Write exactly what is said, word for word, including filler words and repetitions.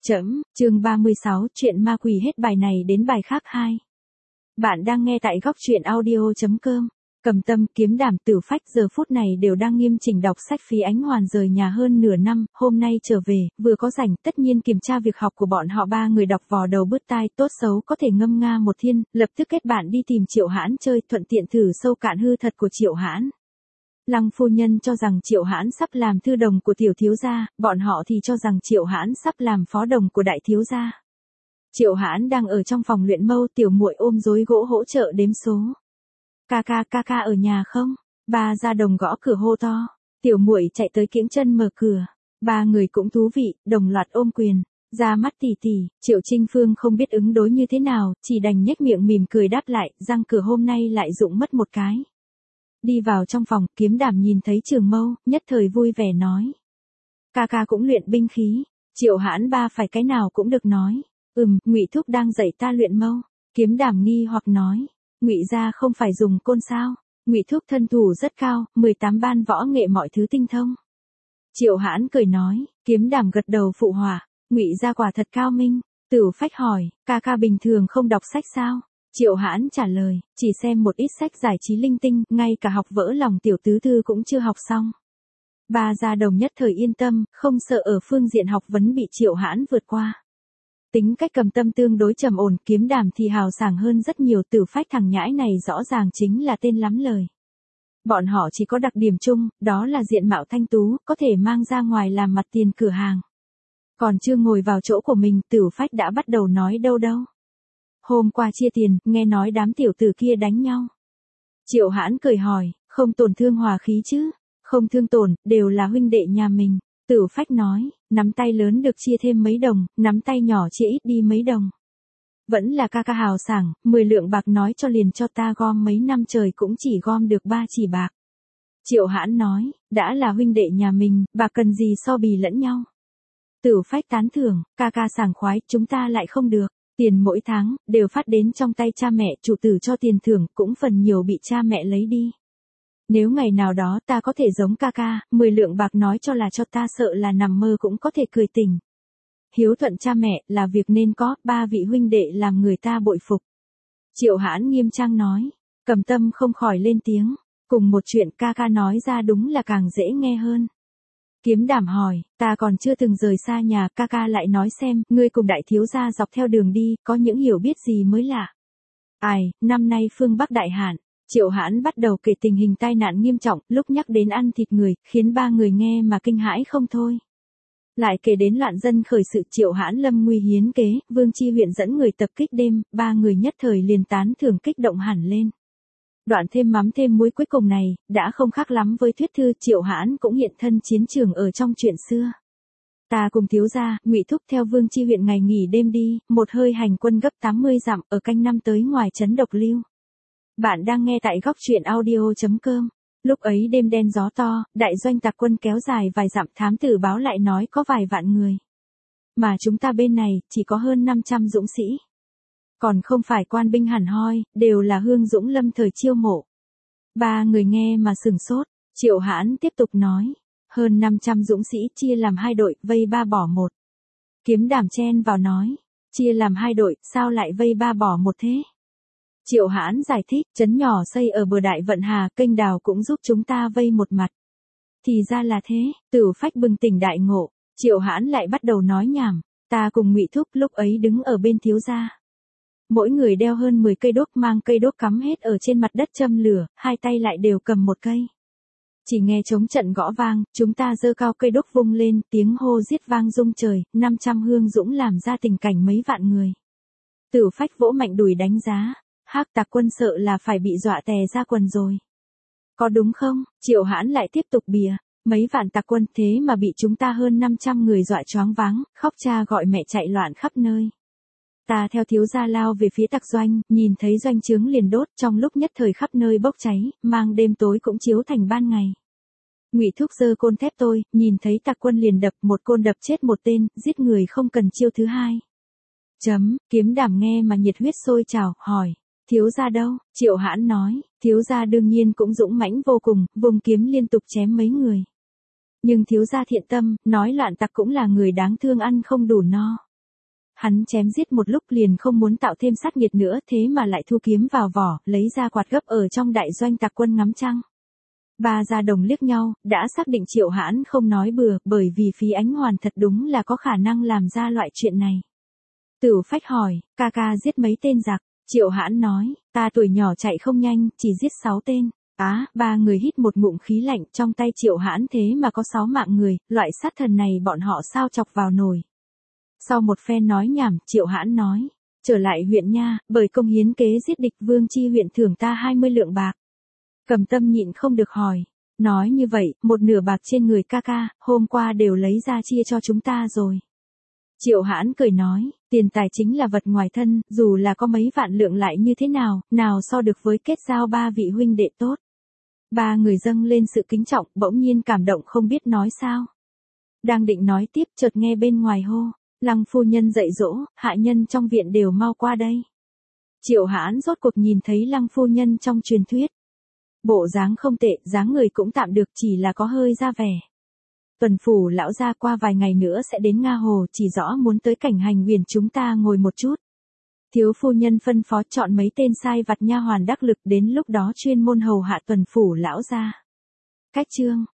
Chấm, chương ba mươi sáu, chuyện ma quỷ hết bài này đến bài khác hai. Bạn đang nghe tại góc truyện audio chấm com. Cầm Tâm, Kiếm Đảm, Tử Phách giờ phút này đều đang nghiêm chỉnh đọc sách. Phí Ánh Hoàn rời nhà hơn nửa năm, hôm nay trở về, vừa có rảnh, tất nhiên kiểm tra việc học của bọn họ. Ba người đọc vò đầu bứt tai, tốt xấu có thể ngâm nga một thiên, lập tức kết bạn đi tìm Triệu Hãn chơi, thuận tiện thử sâu cạn hư thật của Triệu Hãn. Lăng phu nhân cho rằng Triệu Hãn sắp làm thư đồng của tiểu thiếu gia, bọn họ thì cho rằng Triệu Hãn sắp làm phó đồng của đại thiếu gia. Triệu Hãn đang ở trong phòng luyện mâu, tiểu muội ôm rối gỗ hỗ trợ đếm số. Ca ca ca ca ở nhà không? Ba ra đồng gõ cửa hô to. Tiểu muội chạy tới kiễng chân mở cửa. Ba người cũng thú vị, đồng loạt ôm quyền. Ra mắt tỉ tỉ, Triệu Trinh Phương không biết ứng đối như thế nào, chỉ đành nhếch miệng mỉm cười đáp lại, răng cửa hôm nay lại rụng mất một cái. Đi vào trong phòng, Kiếm Đảm nhìn thấy Trường Mâu, nhất thời vui vẻ nói. Ca ca cũng luyện binh khí. Triệu Hãn ba phải cái nào cũng được nói. Ừm, Ngụy thúc đang dạy ta luyện mâu. Kiếm Đảm nghi hoặc nói. Ngụy gia không phải dùng côn sao? Ngụy thúc thân thủ rất cao, mười tám ban võ nghệ mọi thứ tinh thông. Triệu Hãn cười nói. Kiếm Đảm gật đầu phụ họa. Ngụy gia quả thật cao minh. Tử Phách hỏi, ca ca bình thường không đọc sách sao? Triệu Hãn trả lời, chỉ xem một ít sách giải trí linh tinh, ngay cả học vỡ lòng tiểu tứ thư cũng chưa học xong. Ba gia đồng nhất thời yên tâm, không sợ ở phương diện học vấn bị Triệu Hãn vượt qua. Tính cách Cầm Tâm tương đối trầm ổn, Kiếm Đảm thì hào sảng hơn rất nhiều. Tử Phách thằng nhãi này rõ ràng chính là tên lắm lời. Bọn họ chỉ có đặc điểm chung, đó là diện mạo thanh tú, có thể mang ra ngoài làm mặt tiền cửa hàng. Còn chưa ngồi vào chỗ của mình, Tử Phách đã bắt đầu nói đâu đâu. Hôm qua chia tiền, nghe nói đám tiểu tử kia đánh nhau. Triệu Hãn cười hỏi, không tổn thương hòa khí chứ? Không thương tổn, đều là huynh đệ nhà mình. Tử Phách nói, nắm tay lớn được chia thêm mấy đồng, nắm tay nhỏ chia ít đi mấy đồng. Vẫn là ca ca hào sảng, mười lượng bạc nói cho liền cho ta gom mấy năm trời cũng chỉ gom được ba chỉ bạc. Triệu Hãn nói, đã là huynh đệ nhà mình, bạc cần gì so bì lẫn nhau. Tử Phách tán thưởng, ca ca sảng khoái, chúng ta lại không được. Tiền mỗi tháng, đều phát đến trong tay cha mẹ, chủ tử cho tiền thưởng, cũng phần nhiều bị cha mẹ lấy đi. Nếu ngày nào đó ta có thể giống ca ca, mười lượng bạc nói cho là cho ta sợ là nằm mơ cũng có thể cười tỉnh. Hiếu thuận cha mẹ, là việc nên có, ba vị huynh đệ làm người ta bội phục. Triệu Hãn nghiêm trang nói, Cầm Tâm không khỏi lên tiếng, cùng một chuyện ca ca nói ra đúng là càng dễ nghe hơn. Kiếm Đảm hỏi, ta còn chưa từng rời xa nhà, ca ca lại nói xem, ngươi cùng đại thiếu gia dọc theo đường đi, có những hiểu biết gì mới lạ. Ai, năm nay phương Bắc đại hạn. Triệu Hãn bắt đầu kể tình hình tai nạn nghiêm trọng, lúc nhắc đến ăn thịt người, khiến ba người nghe mà kinh hãi không thôi. Lại kể đến loạn dân khởi sự, Triệu Hãn lâm nguy hiến kế, Vương Chi huyện dẫn người tập kích đêm, ba người nhất thời liền tán thưởng kích động hẳn lên. Đoạn thêm mắm thêm muối cuối cùng này, đã không khác lắm với thuyết thư. Triệu Hãn cũng hiện thân chiến trường ở trong chuyện xưa. Ta cùng thiếu gia, Ngụy thúc theo Vương Chi huyện ngày nghỉ đêm đi, một hơi hành quân gấp tám mươi dặm, ở canh năm tới ngoài trấn Độc Lưu. Bạn đang nghe tại góc truyện audio chấm com. Lúc ấy đêm đen gió to, đại doanh tặc quân kéo dài vài dặm, thám tử báo lại nói có vài vạn người. Mà chúng ta bên này, chỉ có hơn năm trăm dũng sĩ. Còn không phải quan binh hẳn hoi, đều là Hương Dũng lâm thời chiêu mộ. Ba người nghe mà sửng sốt. Triệu Hãn tiếp tục nói, hơn năm trăm dũng sĩ chia làm hai đội, vây ba bỏ một. Kiếm Đảm chen vào nói, chia làm hai đội, sao lại vây ba bỏ một thế? Triệu Hãn giải thích, trấn nhỏ xây ở bờ đại vận hà, kênh đào cũng giúp chúng ta vây một mặt. Thì ra là thế. Tử Phách bừng tỉnh đại ngộ. Triệu Hãn lại bắt đầu nói nhảm, ta cùng Ngụy thúc lúc ấy đứng ở bên thiếu gia. Mỗi người đeo hơn mười cây đuốc, mang cây đuốc cắm hết ở trên mặt đất châm lửa, hai tay lại đều cầm một cây. Chỉ nghe trống trận gõ vang, chúng ta giơ cao cây đuốc vung lên, tiếng hô giết vang rung trời, năm trăm Hương Dũng làm ra tình cảnh mấy vạn người. Tử Phách vỗ mạnh đùi đánh giá, hắc tặc quân sợ là phải bị dọa tè ra quần rồi. Có đúng không? Triệu Hãn lại tiếp tục bìa, mấy vạn tặc quân thế mà bị chúng ta hơn năm trăm người dọa choáng váng, khóc cha gọi mẹ chạy loạn khắp nơi. Ta theo thiếu gia lao về phía tặc doanh, nhìn thấy doanh trướng liền đốt, trong lúc nhất thời khắp nơi bốc cháy, mang đêm tối cũng chiếu thành ban ngày. Ngụy thúc giơ côn thép tôi, nhìn thấy tặc quân liền đập, một côn đập chết một tên, giết người không cần chiêu thứ hai. Chấm, Kiếm Đảm nghe mà nhiệt huyết sôi trào, hỏi, thiếu gia đâu? Triệu Hãn nói, thiếu gia đương nhiên cũng dũng mãnh vô cùng, vùng kiếm liên tục chém mấy người. Nhưng thiếu gia thiện tâm, nói loạn tặc cũng là người đáng thương ăn không đủ no. Hắn chém giết một lúc liền không muốn tạo thêm sát nhiệt nữa, thế mà lại thu kiếm vào vỏ, lấy ra quạt gấp ở trong đại doanh tặc quân ngắm trăng. Ba gia đồng liếc nhau, đã xác định Triệu Hãn không nói bừa, bởi vì Phí Ánh Hoàn thật đúng là có khả năng làm ra loại chuyện này. Tửu Phách hỏi, ca ca giết mấy tên giặc? Triệu Hãn nói, ta tuổi nhỏ chạy không nhanh, chỉ giết sáu tên. Á, ba người hít một ngụm khí lạnh, trong tay Triệu Hãn thế mà có sáu mạng người, loại sát thần này bọn họ sao chọc vào nồi. Sau một phen nói nhảm, Triệu Hãn nói, trở lại huyện nha, bởi công hiến kế giết địch Vương Chi huyện thưởng ta hai mươi lượng bạc. Cầm Tâm nhịn không được hỏi, nói như vậy, một nửa bạc trên người ca ca, hôm qua đều lấy ra chia cho chúng ta rồi. Triệu Hãn cười nói, tiền tài chính là vật ngoài thân, dù là có mấy vạn lượng lại như thế nào, nào so được với kết giao ba vị huynh đệ tốt. Ba người dâng lên sự kính trọng, bỗng nhiên cảm động không biết nói sao. Đang định nói tiếp, chợt nghe bên ngoài hô, Lăng phu nhân dạy dỗ, hạ nhân trong viện đều mau qua đây. Triệu Hãn rốt cuộc nhìn thấy Lăng phu nhân trong truyền thuyết. Bộ dáng không tệ, dáng người cũng tạm được, chỉ là có hơi ra vẻ. Tuần phủ lão gia qua vài ngày nữa sẽ đến Nga Hồ, chỉ rõ muốn tới cảnh hành huyền chúng ta ngồi một chút. Thiếu phu nhân phân phó chọn mấy tên sai vặt nha hoàn đắc lực, đến lúc đó chuyên môn hầu hạ tuần phủ lão gia. Cách chương